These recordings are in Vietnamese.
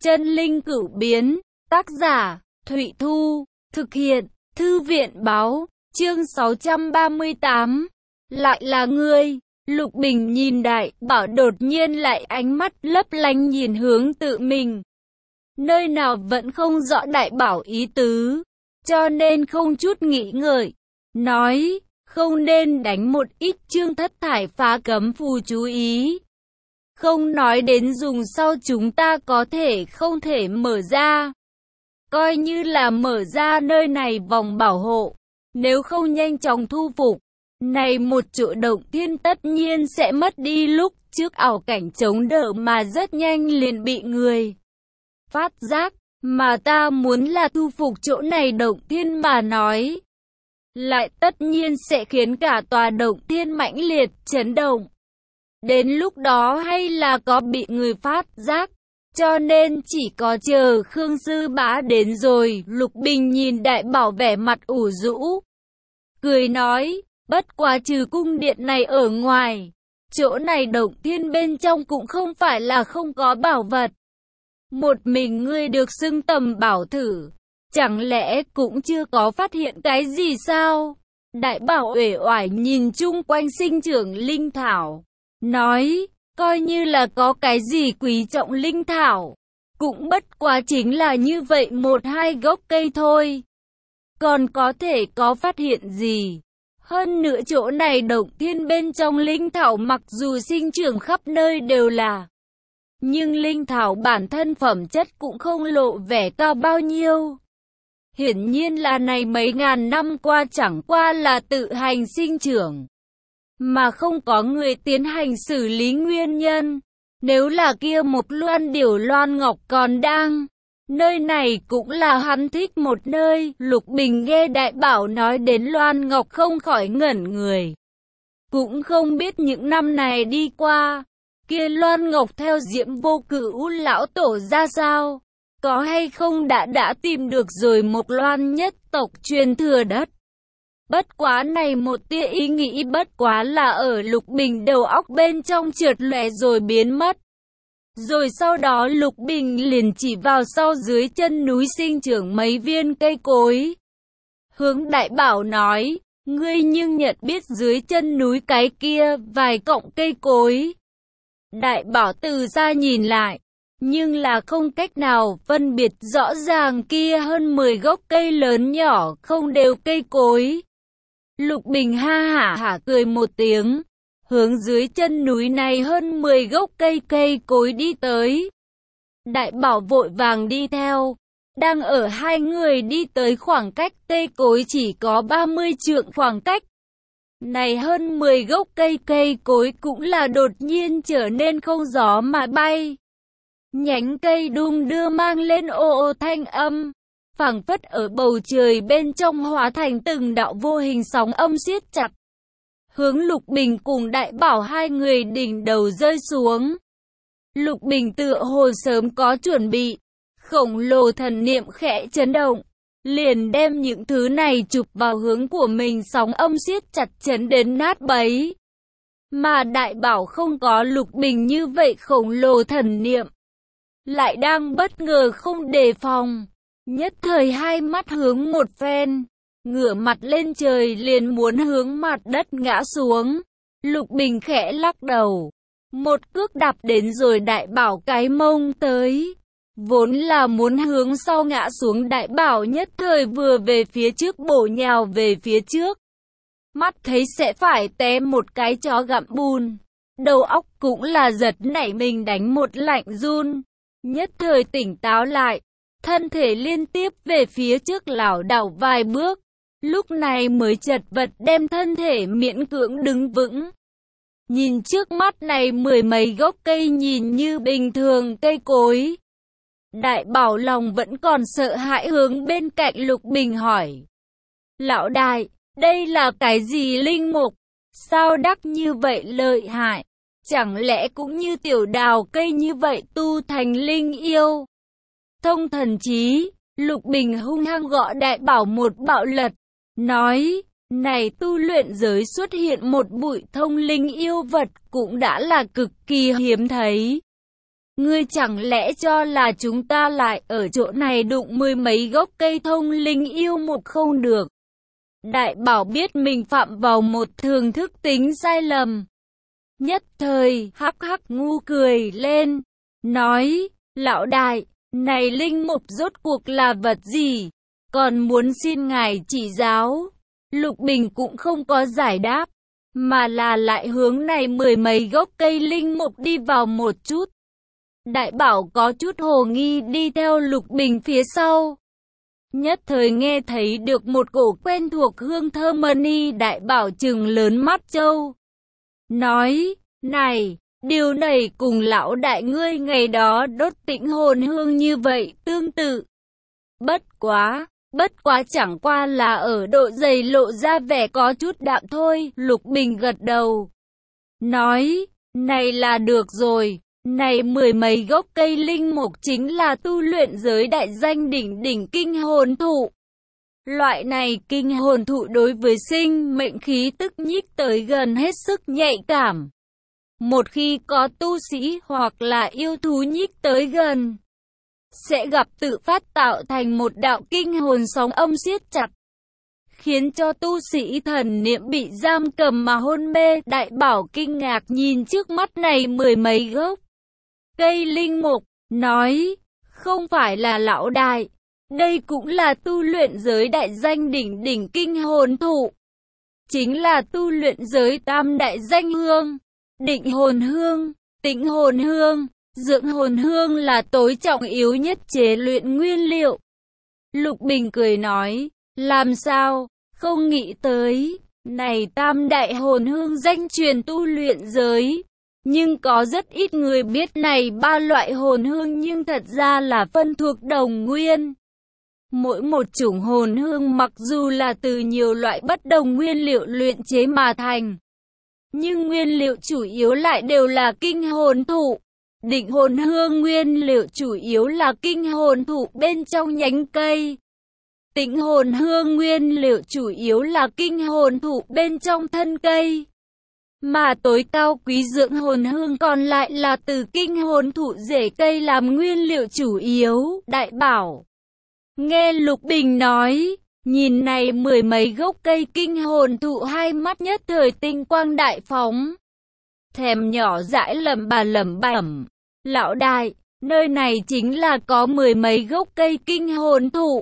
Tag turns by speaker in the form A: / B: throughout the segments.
A: Chân linh cửu biến, tác giả, Thụy Thu, thực hiện, Thư viện báo, chương 638. Lại là ngươi. Lục Bình nhìn Đại Bảo đột nhiên lại ánh mắt lấp lánh nhìn hướng tự mình. Nơi nào vẫn không rõ Đại Bảo ý tứ, cho nên không chút nghĩ ngợi, nói, không nên đánh một ít chương thất thải phá cấm phù chú ý. Không nói đến dùng sau chúng ta có thể không thể mở ra. Coi như là mở ra nơi này vòng bảo hộ, nếu không nhanh chóng thu phục, này một chỗ động thiên tất nhiên sẽ mất đi lúc trước ảo cảnh chống đỡ mà rất nhanh liền bị người phát giác, mà ta muốn là thu phục chỗ này động thiên mà nói. Lại tất nhiên sẽ khiến cả tòa động thiên mãnh liệt chấn động. Đến lúc đó hay là có bị người phát giác, cho nên chỉ có chờ Khương Sư Bá đến rồi. Lục Bình nhìn Đại Bảo vẻ mặt ủ rũ, cười nói, bất quá trừ cung điện này ở ngoài, chỗ này động thiên bên trong cũng không phải là không có bảo vật. Một mình ngươi được xưng tầm bảo thử, chẳng lẽ cũng chưa có phát hiện cái gì sao? Đại Bảo uể oải nhìn chung quanh sinh trưởng linh thảo, nói, coi như là có cái gì quý trọng linh thảo, cũng bất quá chính là như vậy một hai gốc cây thôi. Còn có thể có phát hiện gì? Hơn nữa chỗ này động thiên bên trong linh thảo mặc dù sinh trưởng khắp nơi đều là, nhưng linh thảo bản thân phẩm chất cũng không lộ vẻ cao bao nhiêu. Hiển nhiên là này mấy ngàn năm qua chẳng qua là tự hành sinh trưởng, mà không có người tiến hành xử lý nguyên nhân. Nếu là kia một loan điểu loan ngọc còn đang, nơi này cũng là hắn thích một nơi. Lục Bình nghe Đại Bảo nói đến loan ngọc không khỏi ngẩn người. Cũng không biết những năm này đi qua, kia loan ngọc theo Diễm Vô Cửu lão tổ ra sao? Có hay không đã tìm được rồi một loan nhất tộc truyền thừa đất? Bất quá này một tia ý nghĩ bất quá là ở Lục Bình đầu óc bên trong chợt lóe rồi biến mất. Rồi sau đó Lục Bình liền chỉ vào sau dưới chân núi sinh trưởng mấy viên cây cối. Hướng Đại Bảo nói, ngươi nhưng nhận biết dưới chân núi cái kia vài cọng cây cối. Đại Bảo từ xa nhìn lại, nhưng là không cách nào phân biệt rõ ràng kia hơn 10 gốc cây lớn nhỏ không đều cây cối. Lục Bình ha hả cười một tiếng, hướng dưới chân núi này hơn 10 gốc cây cối đi tới. Đại Bảo vội vàng đi theo, đang ở hai người đi tới khoảng cách cây cối chỉ có 30 trượng khoảng cách. Này hơn 10 gốc cây cối cũng là đột nhiên trở nên không gió mà bay. Nhánh cây đung đưa mang lên ô thanh âm, phảng phất ở bầu trời bên trong hóa thành từng đạo vô hình sóng âm siết chặt. Hướng Lục Bình cùng Đại Bảo hai người đỉnh đầu rơi xuống. Lục Bình tựa hồ sớm có chuẩn bị, khổng lồ thần niệm khẽ chấn động, liền đem những thứ này chụp vào hướng của mình, sóng âm siết chặt chấn đến nát bấy. Mà Đại Bảo không có Lục Bình như vậy khổng lồ thần niệm, lại đang bất ngờ không đề phòng, nhất thời hai mắt hướng một phen, ngửa mặt lên trời liền muốn hướng mặt đất ngã xuống. Lục Bình khẽ lắc đầu, một cước đạp đến rồi Đại Bảo cái mông tới. Vốn là muốn hướng sau ngã xuống, Đại Bảo nhất thời vừa về phía trước bổ nhào về phía trước. Mắt thấy sẽ phải té một cái chó gặm bùn, đầu óc cũng là giật nảy mình đánh một lạnh run. Nhất thời tỉnh táo lại, thân thể liên tiếp về phía trước lảo đảo vài bước, lúc này mới chật vật đem thân thể miễn cưỡng đứng vững. Nhìn trước mắt này mười mấy gốc cây nhìn như bình thường cây cối, Đại Bảo lòng vẫn còn sợ hãi hướng bên cạnh Lục Bình hỏi, lão đại, đây là cái gì linh mục? Sao đắc như vậy lợi hại? Chẳng lẽ cũng như tiểu đào cây như vậy tu thành linh yêu? Thông thần trí, Lục Bình hung hăng gõ Đại Bảo một bạo lật, nói, này tu luyện giới xuất hiện một bụi thông linh yêu vật cũng đã là cực kỳ hiếm thấy. Ngươi chẳng lẽ cho là chúng ta lại ở chỗ này đụng mười mấy gốc cây thông linh yêu mục không được? Đại bảo biết mình phạm vào một thường thức tính sai lầm. Nhất thời, hắc hắc ngu cười lên, nói, lão đại, này linh mục rốt cuộc là vật gì? Còn muốn xin ngài chỉ giáo. Lục Bình cũng không có giải đáp, mà là lại hướng này mười mấy gốc cây linh mục đi vào một chút. Đại bảo có chút hồ nghi đi theo Lục Bình phía sau. Nhất thời nghe thấy được một cổ quen thuộc hương thơm mani, đại bảo trừng lớn mắt trâu. Nói, này, điều này cùng lão đại ngươi ngày đó đốt tĩnh hồn hương như vậy tương tự. Bất quá chẳng qua là ở độ dày lộ ra vẻ có chút đạm thôi. Lục Bình gật đầu. Nói, này là được rồi. Này mười mấy gốc cây linh mục chính là tu luyện giới đại danh đỉnh đỉnh kinh hồn thụ. Loại này kinh hồn thụ đối với sinh mệnh khí tức nhích tới gần hết sức nhạy cảm. Một khi có tu sĩ hoặc là yêu thú nhích tới gần, sẽ gặp tự phát tạo thành một đạo kinh hồn sóng âm siết chặt, khiến cho tu sĩ thần niệm bị giam cầm mà hôn mê. Đại bảo kinh ngạc nhìn trước mắt này mười mấy gốc cây linh mục, nói, không phải là lão đại, đây cũng là tu luyện giới đại danh đỉnh đỉnh kinh hồn thụ. Chính là tu luyện giới tam đại danh hương, định hồn hương, tĩnh hồn hương, dưỡng hồn hương là tối trọng yếu nhất chế luyện nguyên liệu. Lục Bình cười nói, làm sao, không nghĩ tới, này tam đại hồn hương danh truyền tu luyện giới. Nhưng có rất ít người biết này ba loại hồn hương nhưng thật ra là phân thuộc đồng nguyên. Mỗi một chủng hồn hương mặc dù là từ nhiều loại bất đồng nguyên liệu luyện chế mà thành, nhưng nguyên liệu chủ yếu lại đều là kinh hồn thụ. Định hồn hương nguyên liệu chủ yếu là kinh hồn thụ bên trong nhánh cây. Tĩnh hồn hương nguyên liệu chủ yếu là kinh hồn thụ bên trong thân cây. Mà tối cao quý dưỡng hồn hương còn lại là từ kinh hồn thụ rễ cây làm nguyên liệu chủ yếu. Đại bảo nghe Lục Bình nói, nhìn này mười mấy gốc cây kinh hồn thụ, hai mắt nhất thời tinh quang đại phóng. Thèm nhỏ dãi lẩm bẩm, lão đại, nơi này chính là có mười mấy gốc cây kinh hồn thụ.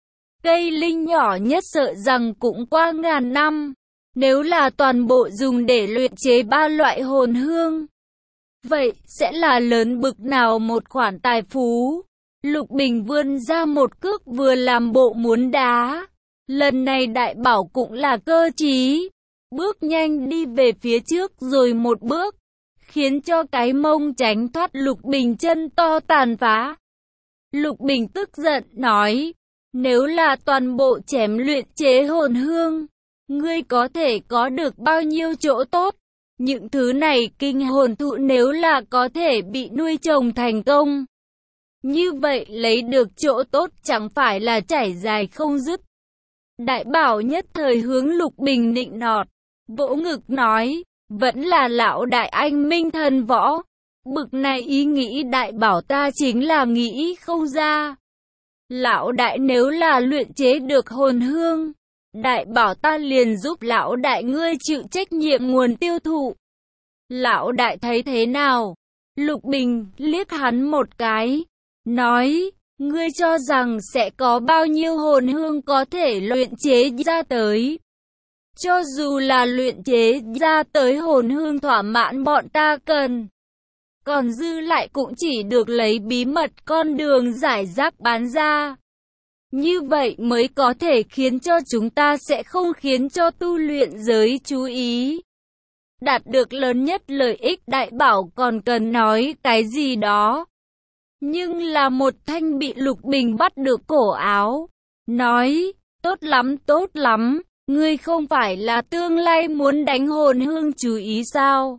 A: Cây linh nhỏ nhất sợ rằng cũng qua ngàn năm. Nếu là toàn bộ dùng để luyện chế ba loại hồn hương, vậy sẽ là lớn bực nào một khoản tài phú. Lục Bình vươn ra một cước vừa làm bộ muốn đá. Lần này đại bảo cũng là cơ trí, bước nhanh đi về phía trước rồi một bước, khiến cho cái mông tránh thoát Lục Bình chân to tàn phá. Lục Bình tức giận nói, nếu là toàn bộ chém luyện chế hồn hương, ngươi có thể có được bao nhiêu chỗ tốt? Những thứ này kinh hồn thụ nếu là có thể bị nuôi trồng thành công, như vậy lấy được chỗ tốt chẳng phải là chảy dài không dứt. Đại bảo nhất thời hướng Lục Bình nịnh nọt, vỗ ngực nói, vẫn là lão đại anh minh thần võ. Bực này ý nghĩ đại bảo ta chính là nghĩ không ra. Lão đại nếu là luyện chế được hồn hương, đại bảo ta liền giúp lão đại ngươi chịu trách nhiệm nguồn tiêu thụ. Lão đại thấy thế nào? Lục Bình liếc hắn một cái, nói, ngươi cho rằng sẽ có bao nhiêu hồn hương có thể luyện chế ra tới? Cho dù là luyện chế ra tới hồn hương thỏa mãn bọn ta cần, còn dư lại cũng chỉ được lấy bí mật con đường giải rác bán ra. Như vậy mới có thể khiến cho chúng ta sẽ không khiến cho tu luyện giới chú ý. Đạt được lớn nhất lợi ích. Đại bảo còn cần nói cái gì đó, nhưng là một thanh bị Lục Bình bắt được cổ áo, nói, tốt lắm, ngươi không phải là tương lai muốn đánh hồn hương chú ý sao?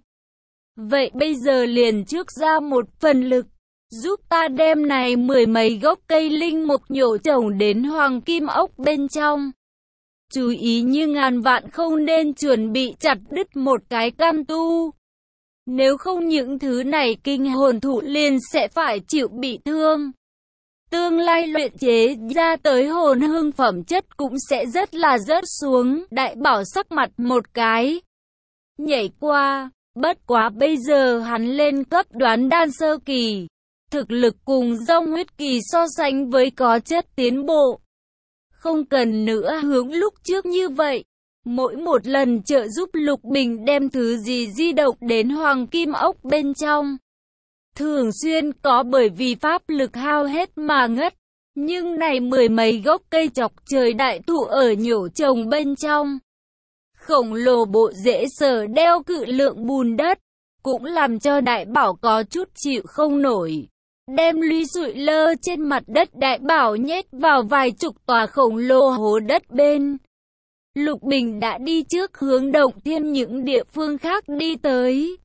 A: Vậy bây giờ liền trước ra một phần lực, giúp ta đem này mười mấy gốc cây linh mục nhổ trồng đến hoàng kim ốc bên trong. Chú ý như ngàn vạn không nên chuẩn bị chặt đứt một cái căn tu. Nếu không những thứ này kinh hồn thụ liền sẽ phải chịu bị thương. Tương lai luyện chế ra tới hồn hương phẩm chất cũng sẽ rất là rớt xuống. Đại bảo sắc mặt một cái nhảy qua, bất quá bây giờ hắn lên cấp đoán đan sơ kỳ. Thực lực cùng dòng huyết kỳ so sánh với có chất tiến bộ. Không cần nữa hướng lúc trước như vậy. Mỗi một lần trợ giúp Lục Bình đem thứ gì di động đến hoàng kim ốc bên trong. Thường xuyên có bởi vì pháp lực hao hết mà ngất. Nhưng này mười mấy gốc cây chọc trời đại thụ ở nhổ trồng bên trong. Khổng lồ bộ rễ sờ đeo cự lượng bùn đất. Cũng làm cho đại bảo có chút chịu không nổi. Đem lũy sụi lơ trên mặt đất đại bảo nhét vào vài chục tòa khổng lồ hố đất bên. Lục Bình đã đi trước hướng Động Thiên những địa phương khác đi tới.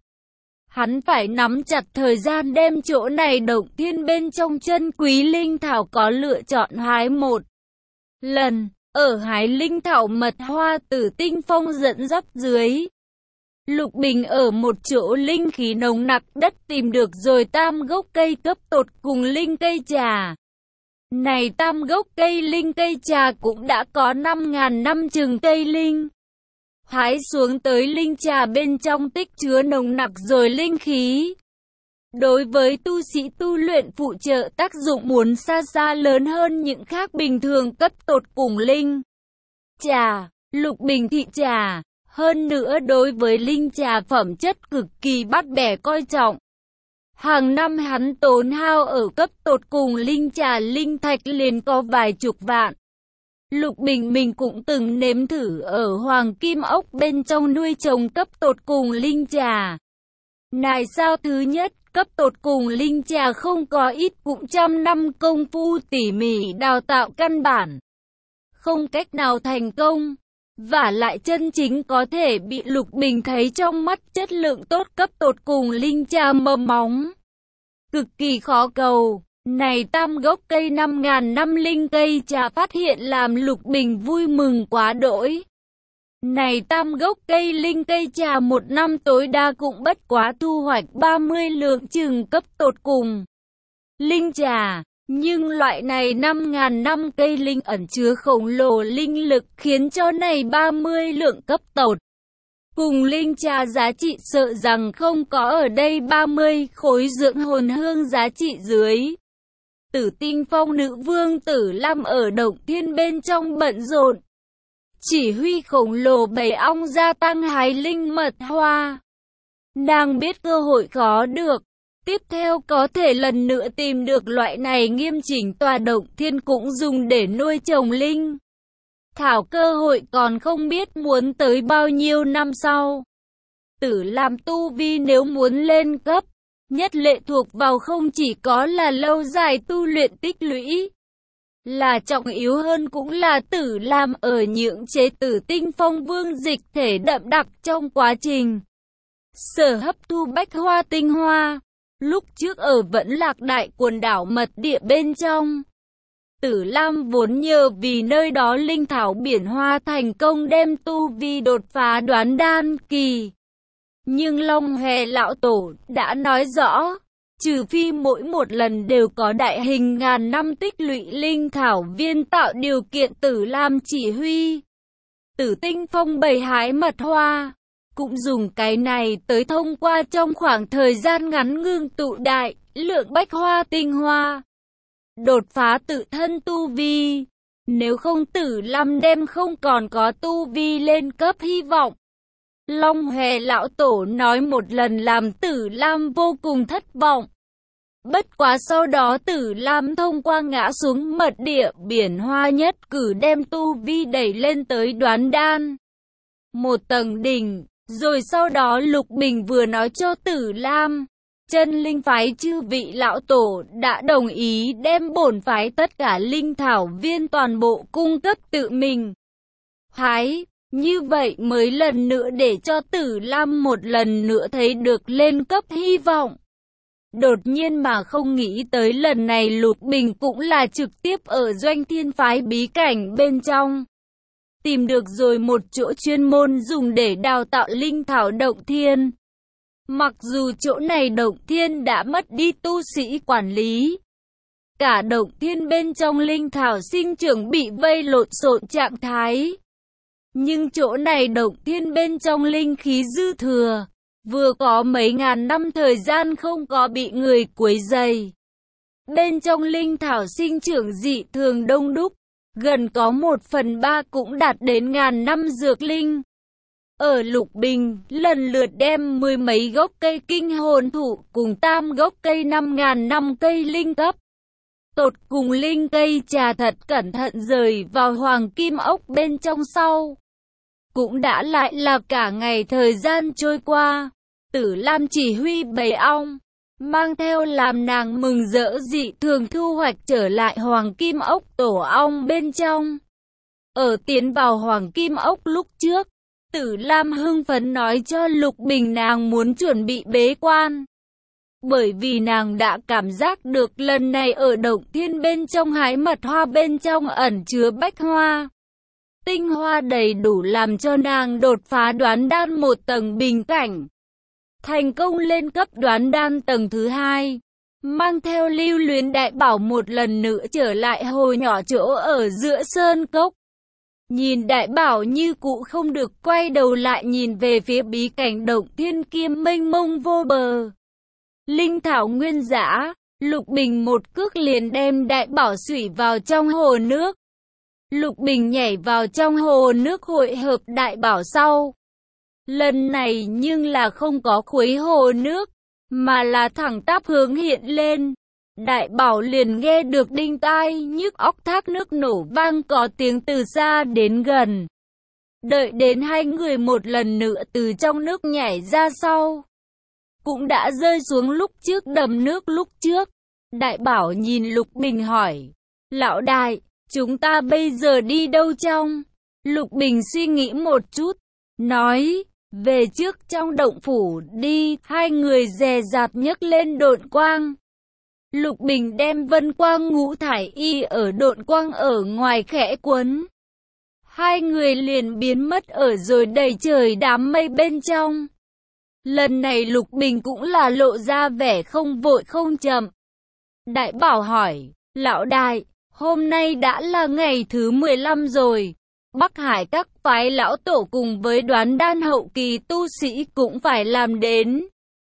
A: Hắn phải nắm chặt thời gian đem chỗ này Động Thiên bên trong chân quý linh thảo có lựa chọn hái một lần. Ở hái linh thảo mật hoa Tử Tinh Phong dẫn dắt dưới. Lục Bình ở một chỗ linh khí nồng nặc đất tìm được rồi 3 gốc cây cấp tột cùng linh cây trà. Này 3 gốc cây linh cây trà cũng đã có 5.000 năm chừng cây linh. Hái xuống tới linh trà bên trong tích chứa nồng nặc rồi linh khí. Đối với tu sĩ tu luyện phụ trợ tác dụng muốn xa xa lớn hơn những khác bình thường cấp tột cùng linh trà, Lục Bình thị trà. Hơn nữa đối với linh trà phẩm chất cực kỳ bắt bẻ coi trọng. Hàng năm hắn tốn hao ở cấp tột cùng linh trà linh thạch liền có vài chục vạn. Lục Bình mình cũng từng nếm thử ở Hoàng Kim Ốc bên trong nuôi trồng cấp tột cùng linh trà. Này sao thứ nhất, cấp tột cùng linh trà không có ít cũng trăm năm công phu tỉ mỉ đào tạo căn bản. Không cách nào thành công. Và lại chân chính có thể bị Lục Bình thấy trong mắt chất lượng tốt cấp tột cùng linh trà mầm móng. Cực kỳ khó cầu. Này 3 gốc cây 5.000 năm linh cây trà phát hiện làm Lục Bình vui mừng quá đỗi. Này 3 gốc cây linh cây trà một năm tối đa cũng bất quá thu hoạch 30 lượng chừng cấp tột cùng linh trà. Nhưng loại này 5.000 năm cây linh ẩn chứa khổng lồ linh lực khiến cho này 30 lượng cấp tột cùng linh trà giá trị sợ rằng không có ở đây 30 khối dưỡng hồn hương giá trị dưới. Tử Tinh Phong nữ vương Tử Lam ở Động Thiên bên trong bận rộn. Chỉ huy khổng lồ bầy ong gia tăng hái linh mật hoa. Nàng biết cơ hội khó được. Tiếp theo có thể lần nữa tìm được loại này nghiêm chỉnh tòa Động Thiên cũng dùng để nuôi trồng linh thảo, cơ hội còn không biết muốn tới bao nhiêu năm sau. Tử Lam tu vi nếu muốn lên cấp, nhất lệ thuộc vào không chỉ có là lâu dài tu luyện tích lũy, là trọng yếu hơn cũng là Tử Lam ở những chế Tử Tinh Phong vương dịch thể đậm đặc trong quá trình sở hấp thu bách hoa tinh hoa. Lúc trước ở Vẫn Lạc Đại quần đảo mật địa bên trong, Tử Lam vốn nhờ vì nơi đó linh thảo biển hoa thành công đem tu vi đột phá đoán đan kỳ. Nhưng Long Hòe lão tổ đã nói rõ, trừ phi mỗi một lần đều có đại hình ngàn năm tích lũy linh thảo viên tạo điều kiện Tử Lam chỉ huy Tử Tinh Phong bày hái mật hoa. Cũng dùng cái này tới thông qua trong khoảng thời gian ngắn ngưng tụ đại lượng bách hoa tinh hoa. Đột phá tự thân tu vi. Nếu không Tử Lam đem không còn có tu vi lên cấp hy vọng. Long Hòe lão tổ nói một lần làm Tử Lam vô cùng thất vọng. Bất quá sau đó Tử Lam thông qua ngã xuống mật địa biển hoa nhất cử đem tu vi đẩy lên tới đoán đan một tầng đỉnh. Rồi sau đó Lục Bình vừa nói cho Tử Lam, chân linh phái chư vị lão tổ đã đồng ý đem bổn phái tất cả linh thảo viên toàn bộ cung cấp tự mình hái. Như vậy mới lần nữa để cho Tử Lam một lần nữa thấy được lên cấp hy vọng. Đột nhiên mà không nghĩ tới lần này Lục Bình cũng là trực tiếp ở Doanh Thiên phái bí cảnh bên trong. Tìm được rồi một chỗ chuyên môn dùng để đào tạo linh thảo Động Thiên. Mặc dù chỗ này động thiên đã mất đi tu sĩ quản lý, cả động thiên bên trong linh thảo sinh trưởng bị vây lộn xộn trạng thái, nhưng chỗ này động thiên bên trong linh khí dư thừa, vừa có mấy ngàn năm thời gian không có bị người quấy rầy. Bên trong linh thảo sinh trưởng dị thường đông đúc, gần có 1/3 cũng đạt đến ngàn năm dược linh. Ở Lục Bình, lần lượt đem 10 mấy gốc cây kinh hồn thụ cùng 8 gốc cây 5.000 năm cây linh cấp. Tột cùng linh cây trà thật cẩn thận rời vào hoàng kim ốc bên trong sau. Cũng đã lại là cả ngày thời gian trôi qua, Tử Lam chỉ huy bầy ong, mang theo làm nàng mừng rỡ dị thường thu hoạch trở lại hoàng kim ốc tổ ong bên trong. Ở tiến vào hoàng kim ốc lúc trước, Tử Lam hưng phấn nói cho Lục Bình nàng muốn chuẩn bị bế quan. Bởi vì nàng đã cảm giác được lần này ở động thiên bên trong hái mật hoa bên trong ẩn chứa bách hoa. Tinh hoa đầy đủ làm cho nàng đột phá đoán đan một tầng bình cảnh. Thành công lên cấp đoán đan tầng thứ 2. Mang theo Lưu Luyến đại bảo một lần nữa trở lại hồ nhỏ chỗ ở giữa sơn cốc. Nhìn đại bảo như cũ không được quay đầu lại nhìn về phía bí cảnh động thiên kiêm mênh mông vô bờ. Linh thảo nguyên dã, Lục Bình một cước liền đem đại bảo xủy vào trong hồ nước. Lục Bình nhảy vào trong hồ nước hội hợp đại bảo sau. Lần này nhưng là không có khuấy hồ nước, mà là thẳng tắp hướng hiện lên. Đại bảo liền nghe được đinh tai nhức óc thác nước nổ vang có tiếng từ xa đến gần. Đợi đến hai người một lần nữa từ trong nước nhảy ra sau, cũng đã rơi xuống lúc trước đầm nước lúc trước. Đại bảo nhìn Lục Bình hỏi, lão đại, chúng ta bây giờ đi đâu trong? Lục Bình suy nghĩ một chút, nói, về trước trong động phủ đi. Hai người dè dặt nhấc lên độn quang. Lục Bình đem vân quang ngũ thải y ở độn quang ở ngoài khẽ quấn. Hai người liền biến mất ở rồi đầy trời đám mây bên trong. Lần này Lục Bình cũng là lộ ra vẻ không vội không chậm. Đại bảo hỏi, lão đại, hôm nay đã là ngày thứ 15 rồi. Bắc Hải các phái lão tổ cùng với đoán đan hậu kỳ tu sĩ cũng phải làm đến.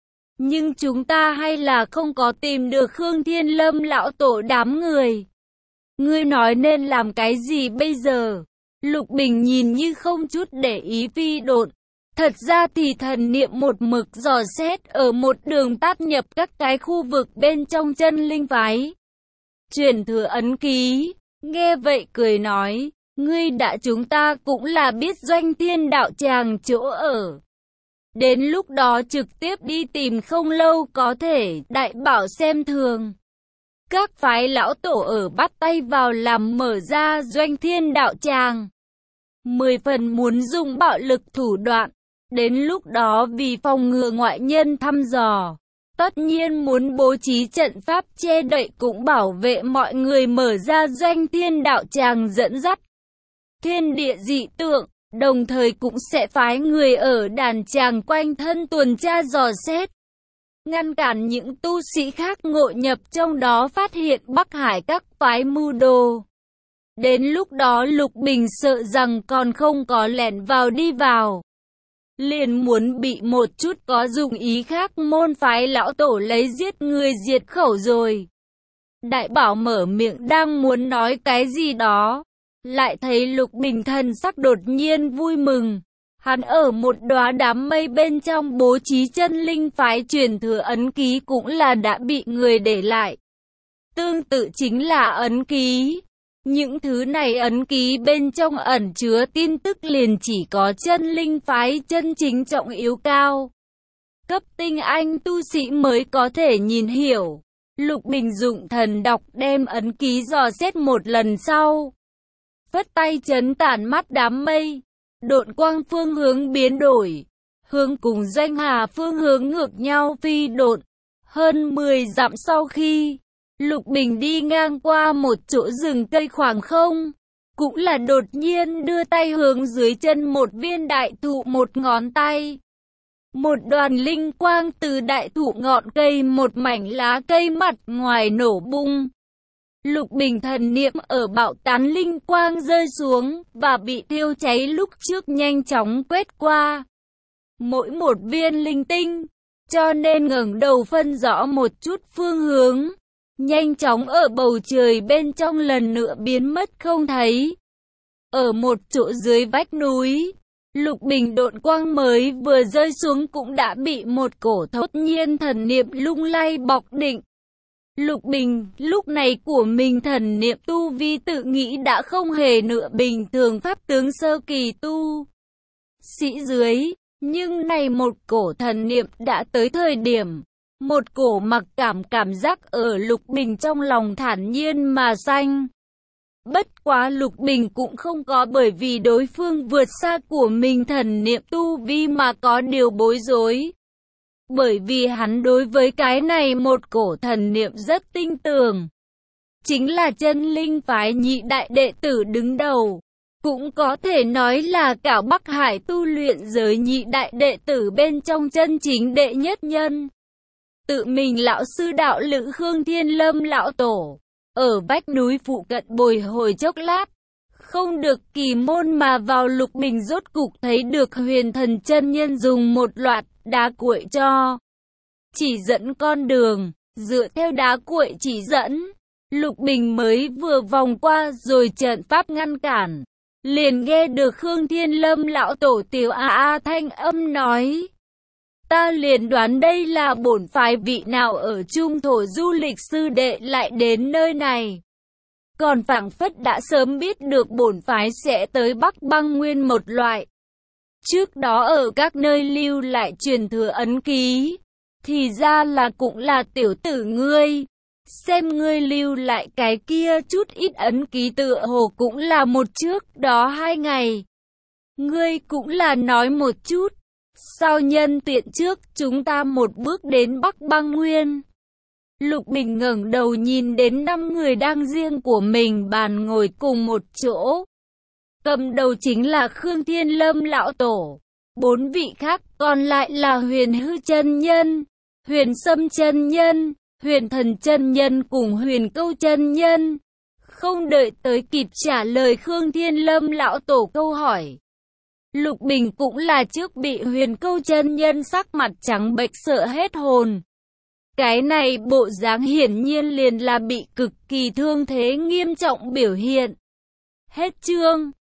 A: Nhưng chúng ta hay là không có tìm được Khương Thiên Lâm lão tổ đám người. Ngươi nói nên làm cái gì bây giờ? Lục Bình nhìn như không chút để ý Phi Độn. Thật ra thì thần niệm một mực dò xét ở một đường tát nhập các cái khu vực bên trong chân linh phái. Truyền thừa ấn ký, nghe vậy cười nói, ngươi đã chúng ta cũng là biết Doanh Thiên đạo tràng chỗ ở. Đến lúc đó trực tiếp đi tìm không lâu có thể. Đại bảo xem thường các phái lão tổ ở bắt tay vào làm mở ra Doanh Thiên đạo tràng. 10 phần muốn dùng bạo lực thủ đoạn. Đến lúc đó vì phòng ngừa ngoại nhân thăm dò, tất nhiên muốn bố trí trận pháp che đậy cũng bảo vệ mọi người mở ra Doanh Thiên đạo tràng dẫn dắt thiên địa dị tượng, đồng thời cũng sẽ phái người ở đàn tràng quanh thân tuần tra dò xét, ngăn cản những tu sĩ khác ngộ nhập trong đó phát hiện Bắc Hải các phái mưu đồ. Đến lúc đó Lục Bình sợ rằng còn không có lẻn vào đi vào, liền muốn bị một chút có dụng ý khác môn phái lão tổ lấy giết người diệt khẩu rồi. Đại bảo mở miệng đang muốn nói cái gì đó, lại thấy Lục Bình thần sắc đột nhiên vui mừng. Hắn ở một đóa đám mây bên trong bố trí chân linh phái truyền thừa ấn ký cũng là đã bị người để lại. Tương tự chính là ấn ký. Những thứ này ấn ký bên trong ẩn chứa tin tức liền chỉ có chân linh phái chân chính trọng yếu cao cấp tinh anh tu sĩ mới có thể nhìn hiểu. Lục Bình dụng thần đọc đem ấn ký dò xét một lần sau, phất tay chấn tản mắt đám mây. Độn quang phương hướng biến đổi, hướng cùng Doanh Hà phương hướng ngược nhau phi độn. Hơn 10 dặm sau khi Lục Bình đi ngang qua một chỗ rừng cây khoảng không, cũng là đột nhiên đưa tay hướng dưới chân một viên đại thụ một ngón tay. Một đoàn linh quang từ đại thụ ngọn cây, một mảnh lá cây mặt ngoài nổ bung. Lục Bình thần niệm ở bạo tán linh quang rơi xuống và bị thiêu cháy lúc trước nhanh chóng quét qua mỗi một viên linh tinh, cho nên ngẩng đầu phân rõ một chút phương hướng, nhanh chóng ở bầu trời bên trong lần nữa biến mất không thấy. Ở một chỗ dưới vách núi, Lục Bình độn quang mới vừa rơi xuống cũng đã bị một cổ thốt nhiên thần niệm lung lay bọc định. Lục Bình lúc này của mình thần niệm tu vi tự nghĩ đã không hề nữa bình thường pháp tướng sơ kỳ tu sĩ dưới, nhưng này một cổ thần niệm đã tới thời điểm, một cổ mặc cảm giác ở Lục Bình trong lòng thản nhiên mà sanh. Bất quá Lục Bình cũng không có bởi vì đối phương vượt xa của mình thần niệm tu vi mà có điều bối rối. Bởi vì hắn đối với cái này một cổ thần niệm rất tin tưởng. Chính là chân linh phái nhị đại đệ tử đứng đầu. Cũng có thể nói là cả Bắc Hải tu luyện giới nhị đại đệ tử bên trong chân chính đệ nhất nhân. Tự mình lão sư đạo lữ Khương Thiên Lâm lão tổ. Ở vách núi phụ cận bồi hồi chốc lát. Không được kỳ môn mà vào Lục Bình rốt cục thấy được Huyền Thần chân nhân dùng một loạt đá cuội cho chỉ dẫn con đường. Dựa theo đá cuội chỉ dẫn, Lục Bình mới vừa vòng qua rồi trận pháp ngăn cản. Liền nghe được Khương Thiên Lâm lão tổ tiểu thanh âm nói. Ta liền đoán đây là bổn phái vị nào ở trung thổ du lịch sư đệ lại đến nơi này. Còn phảng phất đã sớm biết được bổn phái sẽ tới Bắc Băng Nguyên một loại. Trước đó ở các nơi lưu lại truyền thừa ấn ký. Thì ra là cũng là tiểu tử ngươi. Xem ngươi lưu lại cái kia chút ít ấn ký tựa hồ cũng là một trước đó 2 ngày. Ngươi cũng là nói một chút. Sao nhân tiện trước chúng ta một bước đến Bắc Băng Nguyên. Lục Bình ngẩng đầu nhìn đến 5 người đang riêng của mình bàn ngồi cùng một chỗ. Cầm đầu chính là Khương Thiên Lâm lão tổ. 4 vị khác còn lại là Huyền Hư chân nhân, Huyền Sâm chân nhân, Huyền Thần chân nhân cùng Huyền Câu chân nhân. Không đợi tới kịp trả lời Khương Thiên Lâm lão tổ câu hỏi. Lục Bình cũng là trước bị Huyền Câu chân nhân sắc mặt trắng bệch sợ hết hồn. Cái này bộ dáng hiển nhiên liền là bị cực kỳ thương thế nghiêm trọng biểu hiện. Hết chương.